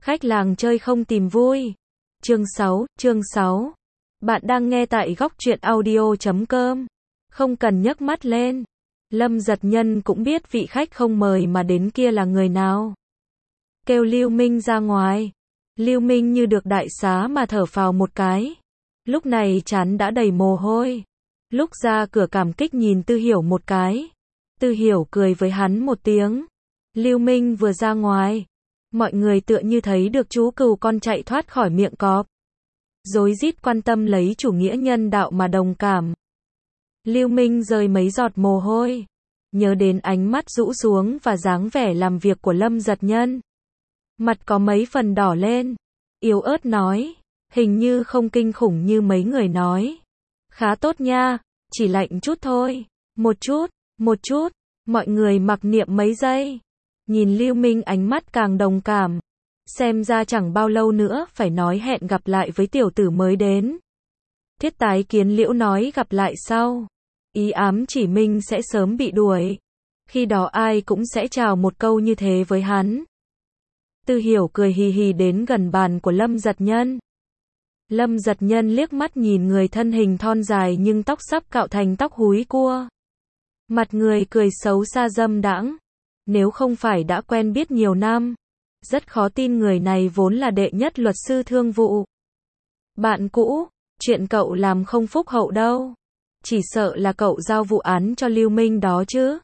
Khách làng chơi không tìm vui. Chương 6. Bạn đang nghe tại góc truyện audio.com. Không cần nhấc mắt lên. Lâm Giật Nhân cũng biết vị khách không mời mà đến kia là người nào. Kêu Lưu Minh ra ngoài. Lưu Minh như được đại xá mà thở phào một cái. Lúc này trán đã đầy mồ hôi. Lúc ra cửa cảm kích nhìn Tư Hiểu một cái. Tư Hiểu cười với hắn một tiếng. Lưu Minh vừa ra ngoài. Mọi người tựa như thấy được chú cừu con chạy thoát khỏi miệng cọp. Rối rít quan tâm lấy chủ nghĩa nhân đạo mà đồng cảm. Lưu Minh rơi mấy giọt mồ hôi. Nhớ đến ánh mắt rũ xuống và dáng vẻ làm việc của Lâm Giật Nhân. Mặt có mấy phần đỏ lên. Yếu ớt nói. Hình như không kinh khủng như mấy người nói. Khá tốt nha. Chỉ lạnh chút thôi. Một chút. Mọi người mặc niệm mấy giây. Nhìn Lưu Minh ánh mắt càng đồng cảm. Xem ra chẳng bao lâu nữa phải nói hẹn gặp lại với tiểu tử mới đến. Thiết Tái Kiến Liễu nói gặp lại sau. Ý ám chỉ Minh sẽ sớm bị đuổi. Khi đó ai cũng sẽ chào một câu như thế với hắn. Tư Hiểu cười hì hì đến gần bàn của Lâm Giật Nhân. Lâm Giật Nhân liếc mắt nhìn người thân hình thon dài nhưng tóc sắp cạo thành tóc húi cua. Mặt người cười xấu xa dâm đãng. Nếu không phải đã quen biết nhiều năm, rất khó tin người này vốn là đệ nhất luật sư thương vụ. Bạn cũ, chuyện cậu làm không phúc hậu đâu. Chỉ sợ là cậu giao vụ án cho Lưu Minh đó chứ.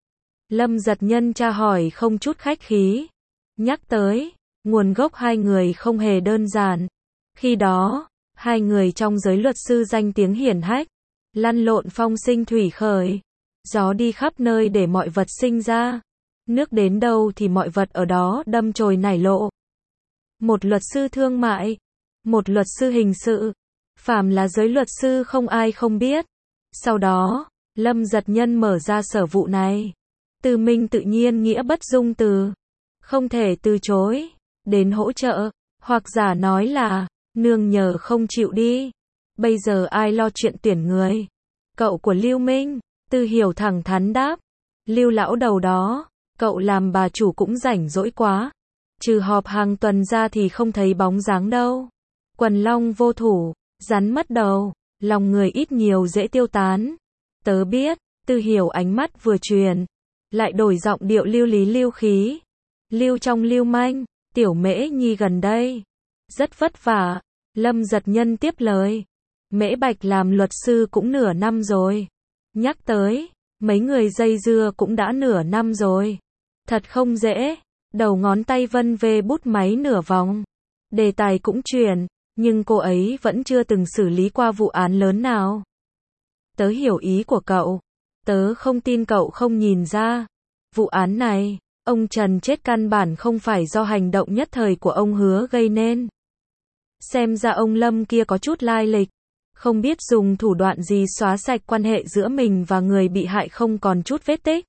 Lâm Giật Nhân tra hỏi không chút khách khí. Nhắc tới, nguồn gốc hai người không hề đơn giản. Khi đó, hai người trong giới luật sư danh tiếng hiển hách, lăn lộn phong sinh thủy khởi. Gió đi khắp nơi để mọi vật sinh ra. Nước đến đâu thì mọi vật ở đó đâm chồi nảy lộ. Một luật sư thương mại, một luật sư hình sự, phàm là giới luật sư không ai không biết. Sau đó, Lâm Giật Nhân mở ra sở vụ này. Từ Minh tự nhiên nghĩa bất dung từ. Không thể từ chối, đến hỗ trợ, hoặc giả nói là, nương nhờ không chịu đi. Bây giờ ai lo chuyện tuyển người? Cậu của Lưu Minh, Tư Hiểu thẳng thắn đáp. Lưu lão đầu đó. Cậu làm bà chủ cũng rảnh rỗi quá. Trừ họp hàng tuần ra thì không thấy bóng dáng đâu. Quần long vô thủ, rắn mất đầu, lòng người ít nhiều dễ tiêu tán. Tớ biết, Tư Hiểu ánh mắt vừa truyền, lại đổi giọng điệu lưu lý lưu khí. Lưu trong lưu manh, Tiểu Mễ Nhi gần đây rất vất vả. Lâm Giật Nhân tiếp lời. Mễ Bạch làm luật sư cũng nửa năm rồi. Nhắc tới, mấy người dây dưa cũng đã nửa năm rồi. Thật không dễ, đầu ngón tay vân về bút máy nửa vòng. Đề tài cũng chuyển, nhưng cô ấy vẫn chưa từng xử lý qua vụ án lớn nào. Tớ hiểu ý của cậu. Tớ không tin cậu không nhìn ra. Vụ án này, ông Trần chết căn bản không phải do hành động nhất thời của ông Hứa gây nên. Xem ra ông Lâm kia có chút lai lịch. Không biết dùng thủ đoạn gì xóa sạch quan hệ giữa mình và người bị hại không còn chút vết tích.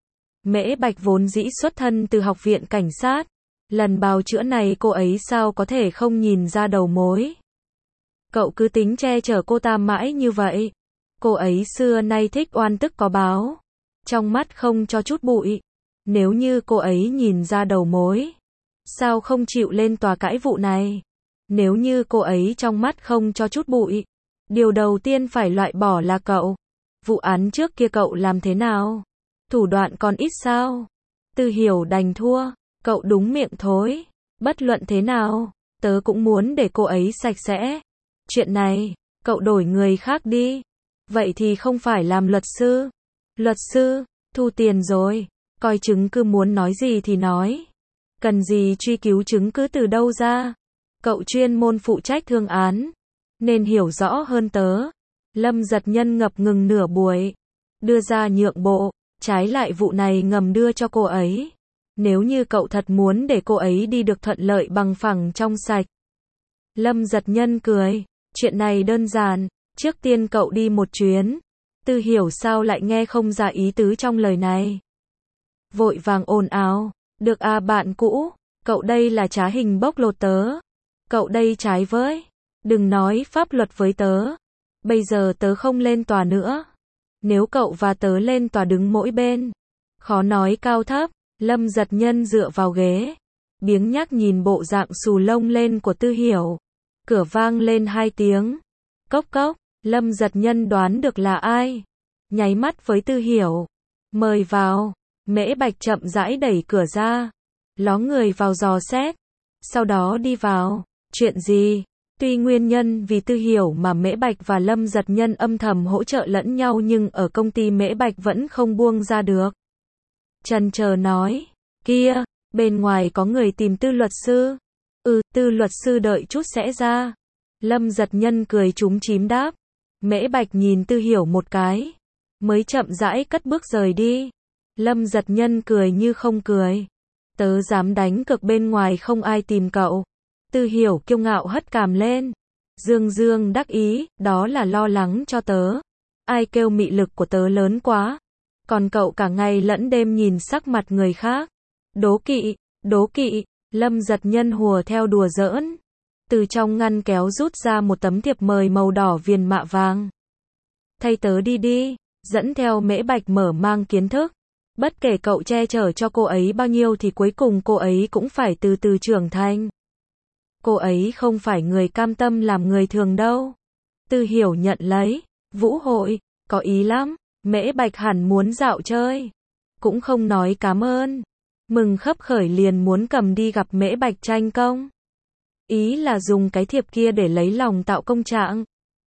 Mễ Bạch vốn dĩ xuất thân từ học viện cảnh sát. Lần bào chữa này cô ấy sao có thể không nhìn ra đầu mối. Cậu cứ tính che chở cô ta mãi như vậy. Cô ấy xưa nay thích oan tức có báo. Trong mắt không cho chút bụi. Nếu như cô ấy nhìn ra đầu mối, sao không chịu lên tòa cãi vụ này? Nếu như cô ấy trong mắt không cho chút bụi, điều đầu tiên phải loại bỏ là cậu. Vụ án trước kia cậu làm thế nào? Thủ đoạn còn ít sao? Tư Hiểu đành thua. Cậu đúng miệng thối. Bất luận thế nào, tớ cũng muốn để cô ấy sạch sẽ. Chuyện này, cậu đổi người khác đi. Vậy thì không phải làm luật sư. Luật sư, thu tiền rồi. Coi chứng cứ muốn nói gì thì nói. Cần gì truy cứu chứng cứ từ đâu ra? Cậu chuyên môn phụ trách thương án, nên hiểu rõ hơn tớ. Lâm Giật Nhân ngập ngừng nửa buổi. Đưa ra nhượng bộ. Trái lại vụ này ngầm đưa cho cô ấy. Nếu như cậu thật muốn để cô ấy đi được thuận lợi bằng phẳng trong sạch. Lâm Giật Nhân cười. Chuyện này đơn giản. Trước tiên cậu đi một chuyến. Tư Hiểu sao lại nghe không ra ý tứ trong lời này. Vội vàng ồn ào. Được à bạn cũ. Cậu đây là trá hình bóc lột tớ. Cậu đây trái với. Đừng nói pháp luật với tớ. Bây giờ tớ không lên tòa nữa. Nếu cậu và tớ lên tòa đứng mỗi bên, khó nói cao thấp. Lâm Giật Nhân dựa vào ghế, biếng nhác nhìn bộ dạng xù lông lên của Tư Hiểu. Cửa vang lên 2 tiếng. Cốc cốc, Lâm Giật Nhân đoán được là ai. Nháy mắt với Tư Hiểu. Mời vào. Mễ Bạch chậm rãi đẩy cửa ra. Ló người vào dò xét. Sau đó đi vào. Chuyện gì? Tuy nguyên nhân vì Tư Hiểu mà Mễ Bạch và Lâm Giật Nhân âm thầm hỗ trợ lẫn nhau nhưng ở công ty Mễ Bạch vẫn không buông ra được. Chần chờ nói. Kia, bên ngoài có người tìm Tư luật sư. Tư luật sư đợi chút sẽ ra. Lâm Giật Nhân cười trúng chím đáp. Mễ Bạch nhìn Tư Hiểu một cái. Mới chậm rãi cất bước rời đi. Lâm Giật Nhân cười như không cười. Tớ dám đánh cược bên ngoài không ai tìm cậu. Tư Hiểu kiêu ngạo hất cằm lên. Dương dương đắc ý, đó là lo lắng cho tớ. Ai kêu mị lực của tớ lớn quá. Còn cậu cả ngày lẫn đêm nhìn sắc mặt người khác. Đố kỵ, Lâm Giật Nhân hùa theo đùa giỡn. Từ trong ngăn kéo rút ra một tấm thiệp mời màu đỏ viền mạ vàng. Thay tớ đi, dẫn theo Mễ Bạch mở mang kiến thức. Bất kể cậu che chở cho cô ấy bao nhiêu thì cuối cùng cô ấy cũng phải từ từ trưởng thành. Cô ấy không phải người cam tâm làm người thường đâu. Tư Hiểu nhận lấy. Vũ hội, có ý lắm. Mễ Bạch hẳn muốn dạo chơi. Cũng không nói cảm ơn. Mừng khấp khởi liền muốn cầm đi gặp Mễ Bạch tranh công. Ý là dùng cái thiệp kia để lấy lòng tạo công trạng.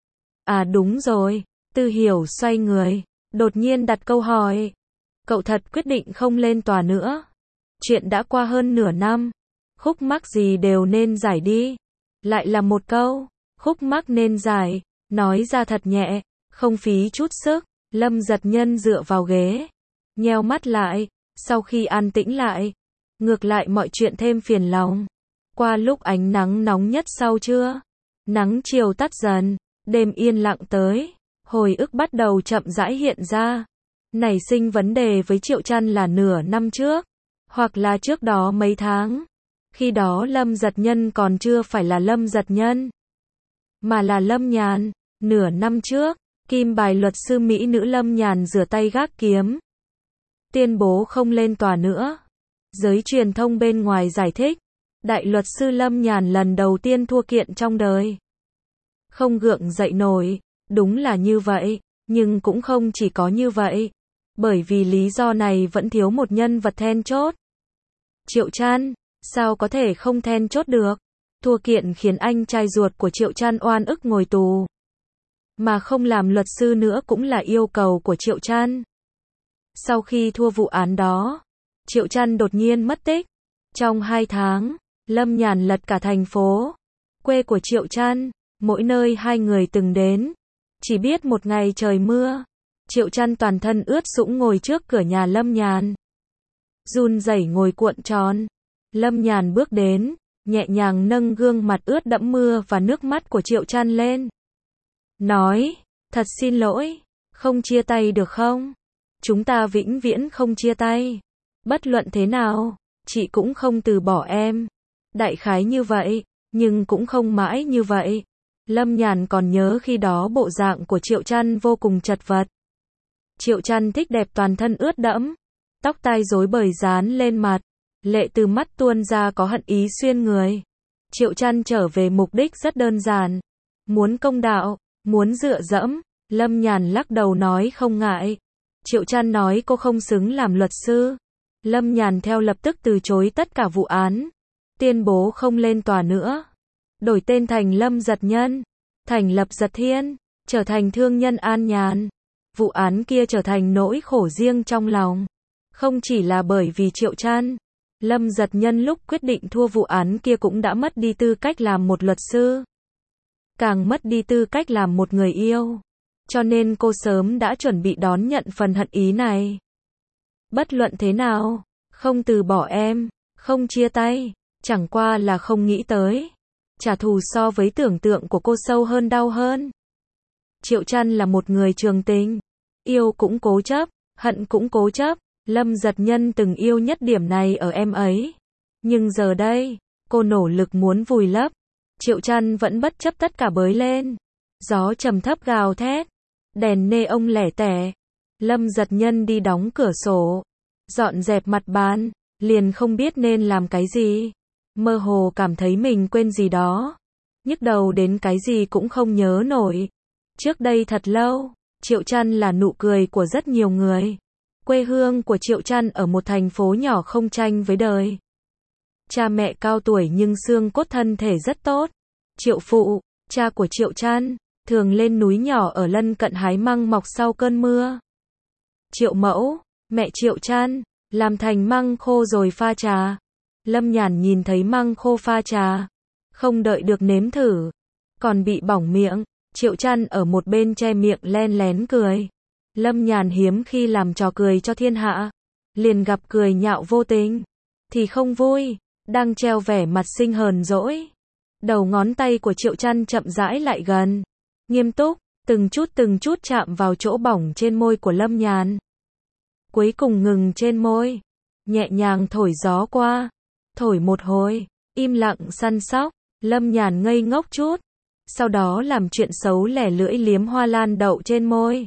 À đúng rồi. Tư Hiểu xoay người. Đột nhiên đặt câu hỏi. Cậu thật quyết định không lên tòa nữa. Chuyện đã qua hơn nửa năm. Khúc mắc gì đều nên giải đi. Lại là một câu. Khúc mắc nên giải. Nói ra thật nhẹ. Không phí chút sức. Lâm Giật Nhân dựa vào ghế. Nheo mắt lại. Sau khi an tĩnh lại. Ngược lại mọi chuyện thêm phiền lòng. Qua lúc ánh nắng nóng nhất sau trưa. Nắng chiều tắt dần. Đêm yên lặng tới. Hồi ức bắt đầu chậm rãi hiện ra. Nảy sinh vấn đề với Triệu Trăn là nửa năm trước. Hoặc là trước đó mấy tháng. Khi đó Lâm Giật Nhân còn chưa phải là Lâm Giật Nhân. Mà là Lâm Nhàn. Nửa năm trước. Kim bài luật sư Mỹ nữ Lâm Nhàn rửa tay gác kiếm. Tuyên bố không lên tòa nữa. Giới truyền thông bên ngoài giải thích. Đại luật sư Lâm Nhàn lần đầu tiên thua kiện trong đời. Không gượng dậy nổi. Đúng là như vậy. Nhưng cũng không chỉ có như vậy. Bởi vì lý do này vẫn thiếu một nhân vật then chốt. Triệu Trăn. Sao có thể không then chốt được? Thua kiện khiến anh trai ruột của Triệu Trăn oan ức ngồi tù. Mà không làm luật sư nữa cũng là yêu cầu của Triệu Trăn. Sau khi thua vụ án đó, Triệu Trăn đột nhiên mất tích. Trong 2 tháng, Lâm Nhàn lật cả thành phố. Quê của Triệu Trăn, mỗi nơi hai người từng đến. Chỉ biết một ngày trời mưa. Triệu Trăn toàn thân ướt sũng ngồi trước cửa nhà Lâm Nhàn. Run rẩy ngồi cuộn tròn. Lâm Nhàn bước đến, nhẹ nhàng nâng gương mặt ướt đẫm mưa và nước mắt của Triệu Trăn lên. Nói, thật xin lỗi, không chia tay được không? Chúng ta vĩnh viễn không chia tay. Bất luận thế nào, chị cũng không từ bỏ em. Đại khái như vậy, nhưng cũng không mãi như vậy. Lâm Nhàn còn nhớ khi đó bộ dạng của Triệu Trăn vô cùng chật vật. Triệu Trăn thích đẹp toàn thân ướt đẫm, tóc tai rối bời dán lên mặt, lệ từ mắt tuôn ra có hận ý xuyên người. Triệu Trăn trở về mục đích rất đơn giản, muốn công đạo, muốn dựa dẫm. Lâm Nhàn lắc đầu nói không ngại. Triệu Trăn nói cô không xứng làm luật sư. Lâm Nhàn theo lập tức từ chối tất cả vụ án, tuyên bố không lên tòa nữa, đổi tên thành Lâm Giật Nhân, thành lập Giật Thiên, trở thành thương nhân an nhàn. Vụ án kia trở thành nỗi khổ riêng trong lòng. Không chỉ là bởi vì Triệu Trăn, Lâm Giật Nhân lúc quyết định thua vụ án kia cũng đã mất đi tư cách làm một luật sư, càng mất đi tư cách làm một người yêu. Cho nên cô sớm đã chuẩn bị đón nhận phần hận ý này. Bất luận thế nào, không từ bỏ em, không chia tay, chẳng qua là không nghĩ tới. Trả thù so với tưởng tượng của cô sâu hơn đau hơn. Triệu Trăn là một người trường tình, yêu cũng cố chấp, hận cũng cố chấp. Lâm Giật Nhân từng yêu nhất điểm này ở em ấy. Nhưng giờ đây, cô nỗ lực muốn vùi lấp. Triệu Trăn vẫn bất chấp tất cả bới lên. Gió trầm thấp gào thét. Đèn neon lẻ tẻ. Lâm Giật Nhân đi đóng cửa sổ, dọn dẹp mặt bàn, liền không biết nên làm cái gì. mơ hồ cảm thấy mình quên gì đó. Nhức đầu đến cái gì cũng không nhớ nổi. Trước đây thật lâu, Triệu Trăn là nụ cười của rất nhiều người. Quê hương của Triệu Trăn ở một thành phố nhỏ không tranh với đời. Cha mẹ cao tuổi nhưng xương cốt thân thể rất tốt. Triệu phụ, cha của Triệu Trăn, thường lên núi nhỏ ở lân cận hái măng mọc sau cơn mưa. Triệu mẫu, mẹ Triệu Trăn, làm thành măng khô rồi pha trà. Lâm Nhàn nhìn thấy măng khô pha trà, không đợi được nếm thử, còn bị bỏng miệng. Triệu Trăn ở một bên che miệng len lén cười. Lâm Nhàn hiếm khi làm trò cười cho thiên hạ, liền gặp cười nhạo vô tình, thì không vui, đang treo vẻ mặt xinh hờn dỗi. Đầu ngón tay của Triệu Trăn chậm rãi lại gần, nghiêm túc, từng chút chạm vào chỗ bỏng trên môi của Lâm Nhàn. Cuối cùng ngừng trên môi, nhẹ nhàng thổi gió qua, thổi một hồi, im lặng săn sóc. Lâm Nhàn ngây ngốc chút, sau đó làm chuyện xấu lẻ lưỡi liếm hoa lan đậu trên môi.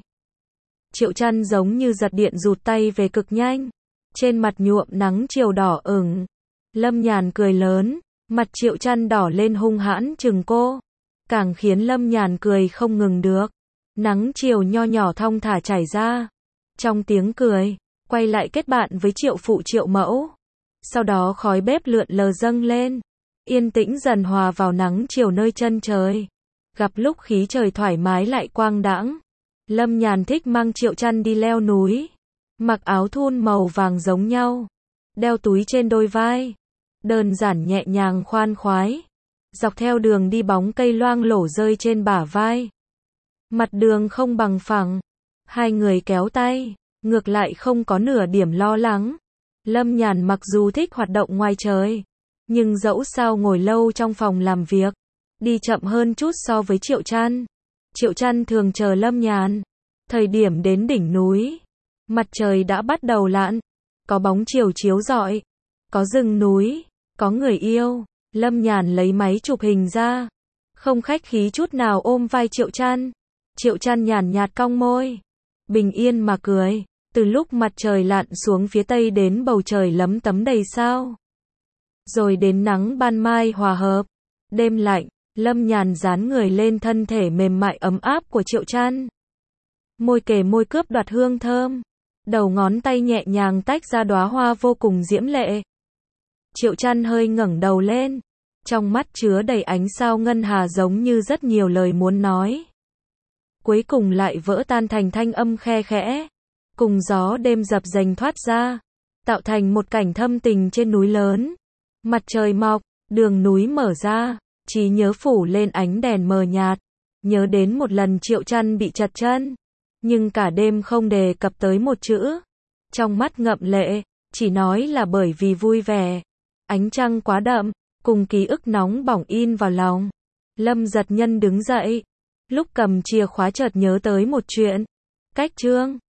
Triệu Trăn giống như giật điện rụt tay về cực nhanh, trên mặt nhuộm nắng chiều đỏ ửng. Lâm Nhàn cười lớn, mặt Triệu Trăn đỏ lên hung hãn chừng cô, càng khiến Lâm Nhàn cười không ngừng được. Nắng chiều nho nhỏ thong thả chảy ra, trong tiếng cười, quay lại kết bạn với Triệu phụ Triệu mẫu. Sau đó khói bếp lượn lờ dâng lên, yên tĩnh dần hòa vào nắng chiều nơi chân trời. Gặp lúc khí trời thoải mái lại quang đãng, Lâm Nhàn thích mang Triệu Trăn đi leo núi, mặc áo thun màu vàng giống nhau, đeo túi trên đôi vai, đơn giản nhẹ nhàng khoan khoái. Dọc theo đường đi bóng cây loang lổ rơi trên bả vai. Mặt đường không bằng phẳng, hai người kéo tay, ngược lại không có nửa điểm lo lắng. Lâm Nhàn mặc dù thích hoạt động ngoài trời, nhưng dẫu sao ngồi lâu trong phòng làm việc, đi chậm hơn chút so với Triệu Trăn. Triệu Trăn thường chờ Lâm Nhàn. Thời điểm đến đỉnh núi, mặt trời đã bắt đầu lặn, có bóng chiều chiếu rọi, có rừng núi, có người yêu. Lâm Nhàn lấy máy chụp hình ra, không khách khí chút nào ôm vai Triệu Trăn. Triệu Trăn nhàn nhạt cong môi, bình yên mà cười. Từ lúc mặt trời lặn xuống phía tây đến bầu trời lấm tấm đầy sao, rồi đến nắng ban mai hòa hợp, đêm lạnh, Lâm Nhàn dán người lên thân thể mềm mại ấm áp của Triệu Trăn. Môi kề môi cướp đoạt hương thơm, đầu ngón tay nhẹ nhàng tách ra đóa hoa vô cùng diễm lệ. Triệu Trăn hơi ngẩng đầu lên, trong mắt chứa đầy ánh sao ngân hà giống như rất nhiều lời muốn nói. Cuối cùng lại vỡ tan thành thanh âm khe khẽ, cùng gió đêm dập dềnh thoát ra, tạo thành một cảnh thâm tình trên núi lớn. Mặt trời mọc, đường núi mở ra, trí nhớ phủ lên ánh đèn mờ nhạt. Nhớ đến một lần Triệu Trăn bị trật chân, nhưng cả đêm không đề cập tới một chữ. Trong mắt ngậm lệ, chỉ nói là bởi vì vui vẻ. Ánh trăng quá đậm, cùng ký ức nóng bỏng in vào lòng. Lâm Giật Nhân đứng dậy, lúc cầm chìa khóa chợt nhớ tới một chuyện. Cách Trương